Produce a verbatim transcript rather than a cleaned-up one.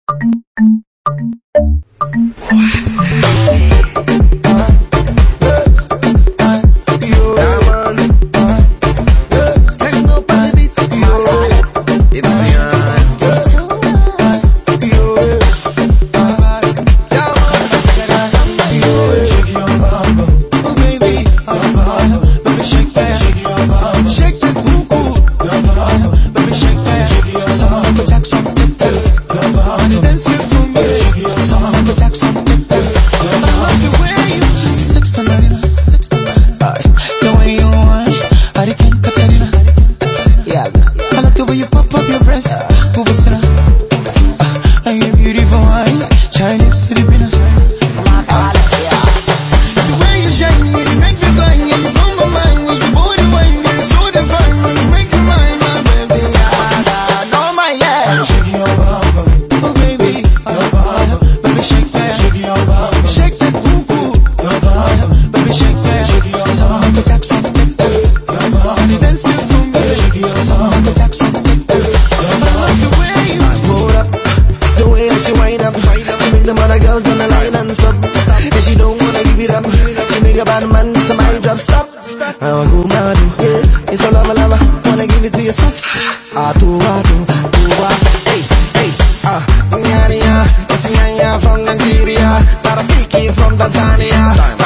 She wind up, she make them other girls on the line and stop. And she don't wanna give it up. She make a bad man, it's a mind drop. Stop, I wanna go mad, yeah. It's a lover, lover, wanna give it to you soft. Ah, do, ah, do, do, ah. Hey, hey, ah, yeah, yeah. It's a yeah, from Nigeria, not a freaky from Tanzania.